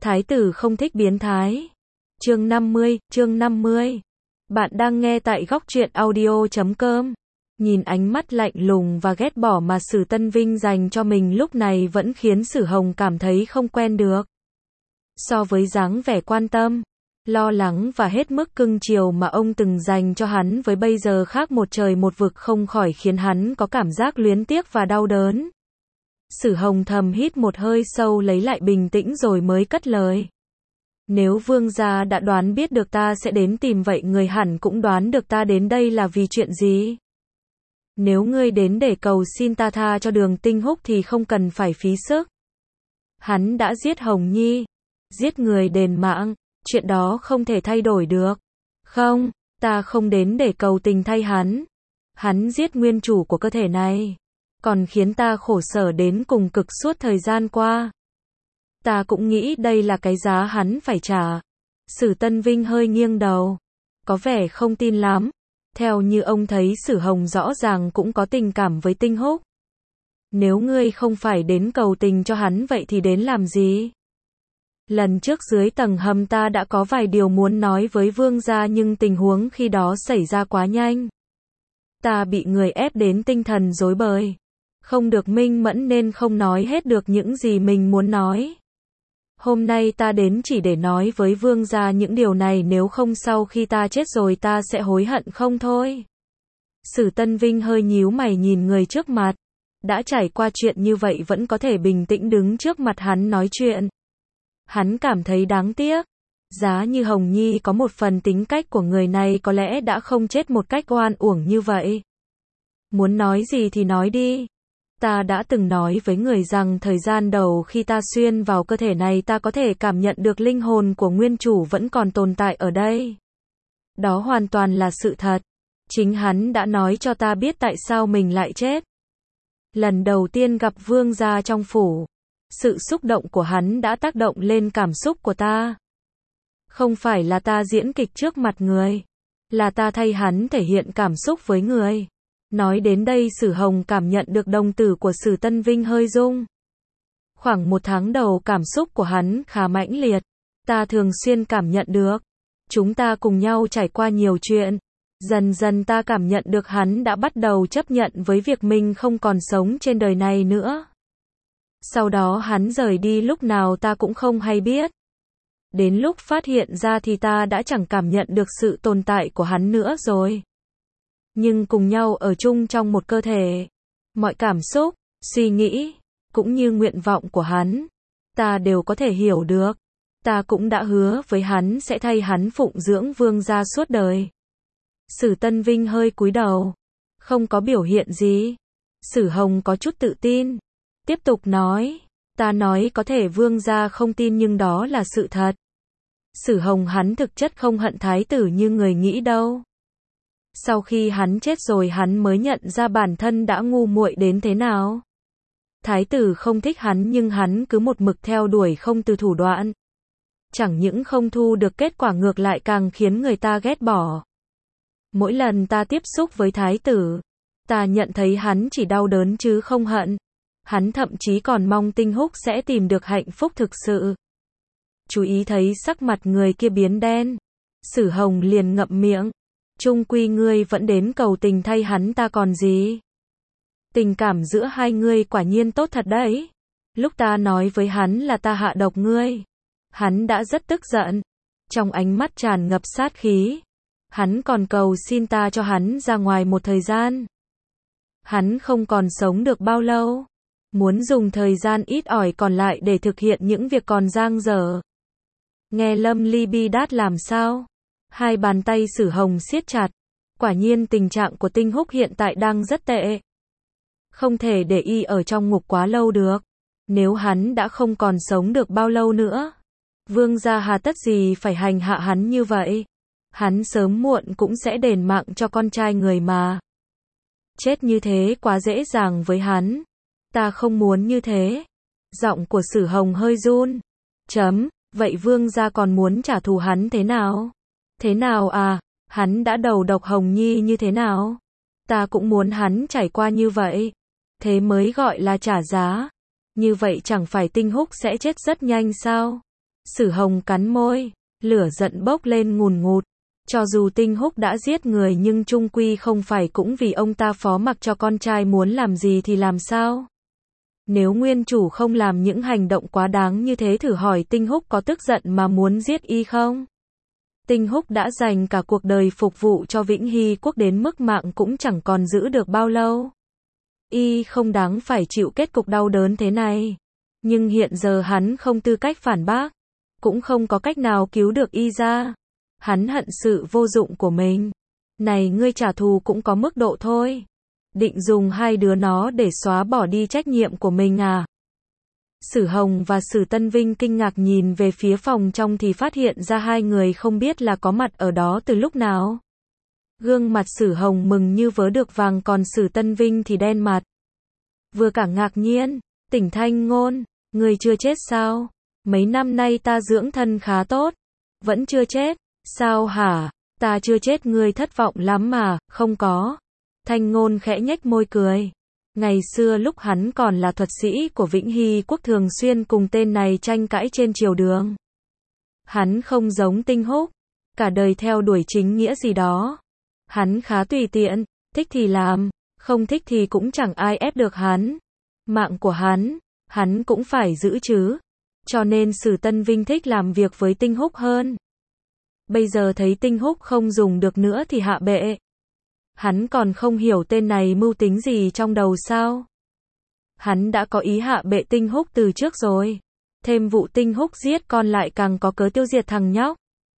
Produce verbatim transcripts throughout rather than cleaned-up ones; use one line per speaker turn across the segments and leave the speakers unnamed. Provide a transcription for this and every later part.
Thái tử không thích biến thái. Chương năm mươi, chương năm mươi. Bạn đang nghe tại góc truyện audio chấm com. Nhìn ánh mắt lạnh lùng và ghét bỏ mà Sử Tân Vinh dành cho mình lúc này vẫn khiến Sử Hồng cảm thấy không quen được. So với dáng vẻ quan tâm, lo lắng và hết mức cưng chiều mà ông từng dành cho hắn với bây giờ khác một trời một vực, không khỏi khiến hắn có cảm giác luyến tiếc và đau đớn. Sử Hồng thầm hít một hơi sâu lấy lại bình tĩnh rồi mới cất lời. Nếu vương gia đã đoán biết được ta sẽ đến tìm vậy người hẳn cũng đoán được ta đến đây là vì chuyện gì. Nếu ngươi đến để cầu xin ta tha cho Đường Tinh Húc thì không cần phải phí sức. Hắn đã giết Hồng Nhi, giết người đền mạng, chuyện đó không thể thay đổi được. Không, ta không đến để cầu tình thay hắn. Hắn giết nguyên chủ của cơ thể này, còn khiến ta khổ sở đến cùng cực suốt thời gian qua. Ta cũng nghĩ đây là cái giá hắn phải trả. Sử Tân Vinh hơi nghiêng đầu, có vẻ không tin lắm. Theo như ông thấy Sử Hồng rõ ràng cũng có tình cảm với Tinh Húc. Nếu ngươi không phải đến cầu tình cho hắn vậy thì đến làm gì? Lần trước dưới tầng hầm ta đã có vài điều muốn nói với vương gia nhưng tình huống khi đó xảy ra quá nhanh. Ta bị người ép đến tinh thần rối bời. Không được minh mẫn nên không nói hết được những gì mình muốn nói. Hôm nay ta đến chỉ để nói với vương gia những điều này, nếu không sau khi ta chết rồi ta sẽ hối hận không thôi. Sử Tân Vinh hơi nhíu mày nhìn người trước mặt. Đã trải qua chuyện như vậy vẫn có thể bình tĩnh đứng trước mặt hắn nói chuyện. Hắn cảm thấy đáng tiếc. Giá như Hồng Nhi có một phần tính cách của người này có lẽ đã không chết một cách oan uổng như vậy. Muốn nói gì thì nói đi. Ta đã từng nói với người rằng thời gian đầu khi ta xuyên vào cơ thể này ta có thể cảm nhận được linh hồn của nguyên chủ vẫn còn tồn tại ở đây. Đó hoàn toàn là sự thật. Chính hắn đã nói cho ta biết tại sao mình lại chết. Lần đầu tiên gặp vương gia trong phủ, sự xúc động của hắn đã tác động lên cảm xúc của ta. Không phải là ta diễn kịch trước mặt người, là ta thay hắn thể hiện cảm xúc với người. Nói đến đây Sử Hồng cảm nhận được đồng tử của Sử Tân Vinh hơi rung. Khoảng một tháng đầu cảm xúc của hắn khá mãnh liệt. Ta thường xuyên cảm nhận được. Chúng ta cùng nhau trải qua nhiều chuyện. Dần dần ta cảm nhận được hắn đã bắt đầu chấp nhận với việc mình không còn sống trên đời này nữa. Sau đó hắn rời đi lúc nào ta cũng không hay biết. Đến lúc phát hiện ra thì ta đã chẳng cảm nhận được sự tồn tại của hắn nữa rồi. Nhưng cùng nhau ở chung trong một cơ thể, mọi cảm xúc, suy nghĩ, cũng như nguyện vọng của hắn, ta đều có thể hiểu được. Ta cũng đã hứa với hắn sẽ thay hắn phụng dưỡng vương gia suốt đời. Sử Tân Vinh hơi cúi đầu, không có biểu hiện gì. Sử Hồng có chút tự tin, tiếp tục nói, ta nói có thể vương gia không tin nhưng đó là sự thật. Sử Hồng hắn thực chất không hận thái tử như người nghĩ đâu. Sau khi hắn chết rồi hắn mới nhận ra bản thân đã ngu muội đến thế nào. Thái tử không thích hắn nhưng hắn cứ một mực theo đuổi không từ thủ đoạn. Chẳng những không thu được kết quả ngược lại càng khiến người ta ghét bỏ. Mỗi lần ta tiếp xúc với thái tử, ta nhận thấy hắn chỉ đau đớn chứ không hận. Hắn thậm chí còn mong Tinh Húc sẽ tìm được hạnh phúc thực sự. Chú ý thấy sắc mặt người kia biến đen. Sử Hồng liền ngậm miệng. Chung quy ngươi vẫn đến cầu tình thay hắn ta còn gì. Tình cảm giữa hai ngươi quả nhiên tốt thật đấy. Lúc ta nói với hắn là ta hạ độc ngươi, hắn đã rất tức giận. Trong ánh mắt tràn ngập sát khí. Hắn còn cầu xin ta cho hắn ra ngoài một thời gian. Hắn không còn sống được bao lâu. Muốn dùng thời gian ít ỏi còn lại để thực hiện những việc còn dang dở. Nghe Lâm Ly bi đát làm sao? Hai bàn tay Sử Hồng siết chặt. Quả nhiên tình trạng của Tinh Húc hiện tại đang rất tệ. Không thể để y ở trong ngục quá lâu được. Nếu hắn đã không còn sống được bao lâu nữa, vương gia hà tất gì phải hành hạ hắn như vậy. Hắn sớm muộn cũng sẽ đền mạng cho con trai người mà. Chết như thế quá dễ dàng với hắn. Ta không muốn như thế. Giọng của Sử Hồng hơi run. Chấm, vậy vương gia còn muốn trả thù hắn thế nào? Thế nào à? Hắn đã đầu độc Hồng Nhi như thế nào? Ta cũng muốn hắn trải qua như vậy. Thế mới gọi là trả giá. Như vậy chẳng phải Tinh Húc sẽ chết rất nhanh sao? Sử Hồng cắn môi, lửa giận bốc lên ngùn ngụt. Cho dù Tinh Húc đã giết người nhưng chung quy không phải cũng vì ông ta phó mặc cho con trai muốn làm gì thì làm sao? Nếu nguyên chủ không làm những hành động quá đáng như thế, thử hỏi Tinh Húc có tức giận mà muốn giết y không? Tinh Húc đã dành cả cuộc đời phục vụ cho Vĩnh Hy Quốc đến mức mạng cũng chẳng còn giữ được bao lâu. Y không đáng phải chịu kết cục đau đớn thế này. Nhưng hiện giờ hắn không tư cách phản bác, cũng không có cách nào cứu được y ra. Hắn hận sự vô dụng của mình. Này, ngươi trả thù cũng có mức độ thôi. Định dùng hai đứa nó để xóa bỏ đi trách nhiệm của mình à? Sử Hồng và Sử Tân Vinh kinh ngạc nhìn về phía phòng trong thì phát hiện ra hai người không biết là có mặt ở đó từ lúc nào. Gương mặt Sử Hồng mừng như vớ được vàng, còn Sử Tân Vinh thì đen mặt. Vừa cả ngạc nhiên, Tỉnh Thanh Ngôn, ngươi chưa chết sao? Mấy năm nay ta dưỡng thân khá tốt. Vẫn chưa chết, sao hả? Ta chưa chết, ngươi thất vọng lắm mà. Không có. Thanh Ngôn khẽ nhếch môi cười. Ngày xưa lúc hắn còn là thuật sĩ của Vĩnh Hy Quốc thường xuyên cùng tên này tranh cãi trên triều đường. Hắn không giống Tinh Húc, cả đời theo đuổi chính nghĩa gì đó. Hắn khá tùy tiện, thích thì làm, không thích thì cũng chẳng ai ép được hắn. Mạng của hắn, hắn cũng phải giữ chứ. Cho nên Sử Tân Vinh thích làm việc với Tinh Húc hơn. Bây giờ thấy Tinh Húc không dùng được nữa thì hạ bệ. Hắn còn không hiểu tên này mưu tính gì trong đầu sao? Hắn đã có ý hạ bệ Tinh Húc từ trước rồi. Thêm vụ Tinh Húc giết con lại càng có cớ tiêu diệt thằng nhóc.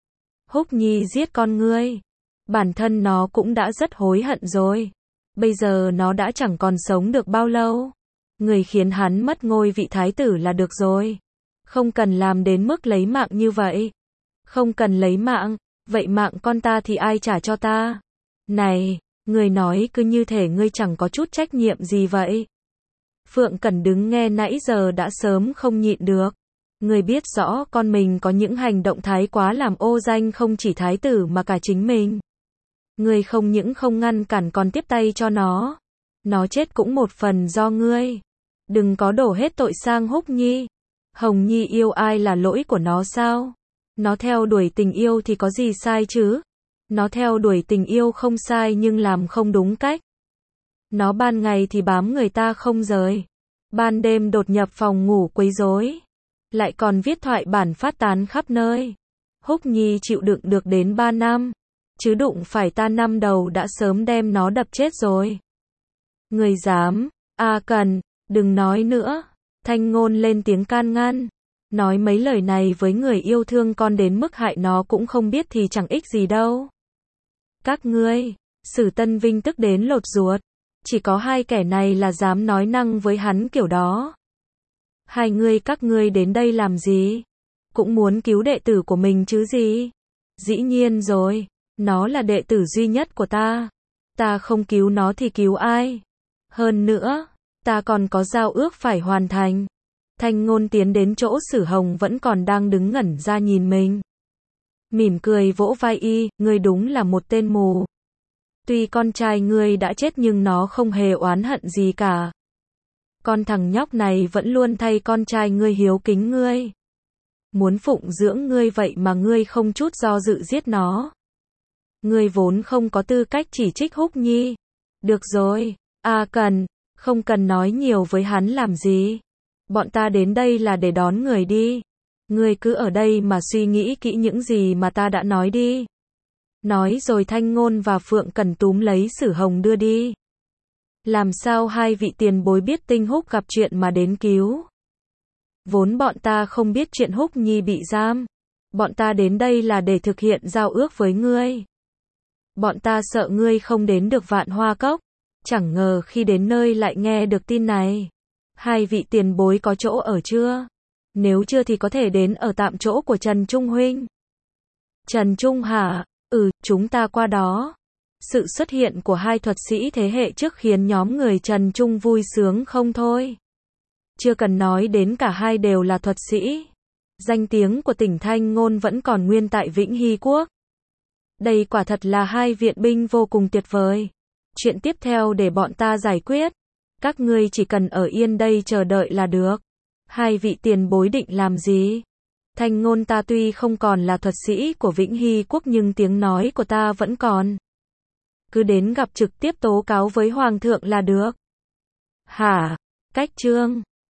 Húc Nhi giết con ngươi. Bản thân nó cũng đã rất hối hận rồi. Bây giờ nó đã chẳng còn sống được bao lâu. Người khiến hắn mất ngôi vị thái tử là được rồi. Không cần làm đến mức lấy mạng như vậy. Không cần lấy mạng. Vậy mạng con ta thì ai trả cho ta? Này, người nói cứ như thể ngươi chẳng có chút trách nhiệm gì vậy. Phượng Cẩn đứng nghe nãy giờ đã sớm không nhịn được. Người biết rõ con mình có những hành động thái quá làm ô danh không chỉ thái tử mà cả chính mình. Ngươi không những không ngăn cản còn tiếp tay cho nó. Nó chết cũng một phần do ngươi. Đừng có đổ hết tội sang Húc Nhi. Hồng Nhi yêu ai là lỗi của nó sao? Nó theo đuổi tình yêu thì có gì sai chứ? Nó theo đuổi tình yêu không sai nhưng làm không đúng cách. Nó ban ngày thì bám người ta không rời. Ban đêm đột nhập phòng ngủ quấy rối. Lại còn viết thoại bản phát tán khắp nơi. Húc Nhi chịu đựng được đến ba năm. Chứ đụng phải ta năm đầu đã sớm đem nó đập chết rồi. Người dám, A Cần, đừng nói nữa. Thanh Ngôn lên tiếng can ngăn. Nói mấy lời này với người yêu thương con đến mức hại nó cũng không biết thì chẳng ích gì đâu. Các ngươi, Sử Tân Vinh tức đến lột ruột. Chỉ có hai kẻ này là dám nói năng với hắn kiểu đó. Hai ngươi các ngươi đến đây làm gì? Cũng muốn cứu đệ tử của mình chứ gì? Dĩ nhiên rồi, nó là đệ tử duy nhất của ta. Ta không cứu nó thì cứu ai? Hơn nữa, ta còn có giao ước phải hoàn thành. Thanh Ngôn tiến đến chỗ Sử Hồng vẫn còn đang đứng ngẩn ra nhìn mình. Mỉm cười vỗ vai y, ngươi đúng là một tên mù. Tuy con trai ngươi đã chết nhưng nó không hề oán hận gì cả. Con thằng nhóc này vẫn luôn thay con trai ngươi hiếu kính ngươi. Muốn phụng dưỡng ngươi vậy mà ngươi không chút do dự giết nó. Ngươi vốn không có tư cách chỉ trích Húc Nhi. Được rồi, A Cần, không cần nói nhiều với hắn làm gì. Bọn ta đến đây là để đón người đi. Ngươi cứ ở đây mà suy nghĩ kỹ những gì mà ta đã nói đi. Nói rồi Thanh Ngôn và Phượng Cẩn túm lấy Sử Hồng đưa đi. Làm sao hai vị tiền bối biết Tinh Húc gặp chuyện mà đến cứu? Vốn bọn ta không biết chuyện Húc Nhi bị giam. Bọn ta đến đây là để thực hiện giao ước với ngươi. Bọn ta sợ ngươi không đến được Vạn Hoa Cốc. Chẳng ngờ khi đến nơi lại nghe được tin này. Hai vị tiền bối có chỗ ở chưa? Nếu chưa thì có thể đến ở tạm chỗ của Trần Trung huynh. Trần Trung hả? Ừ, chúng ta qua đó. Sự xuất hiện của hai thuật sĩ thế hệ trước khiến nhóm người Trần Trung vui sướng không thôi. Chưa cần nói đến cả hai đều là thuật sĩ. Danh tiếng của Tỉnh Thanh Ngôn vẫn còn nguyên tại Vĩnh Hy Quốc. Đây quả thật là hai viện binh vô cùng tuyệt vời. Chuyện tiếp theo để bọn ta giải quyết. Các ngươi chỉ cần ở yên đây chờ đợi là được. Hai vị tiền bối định làm gì? Thanh ngôn ta tuy không còn là thuật sĩ của Vĩnh Hy Quốc nhưng tiếng nói của ta vẫn còn. Cứ đến gặp trực tiếp tố cáo với Hoàng thượng là được. Hả? Cách trương.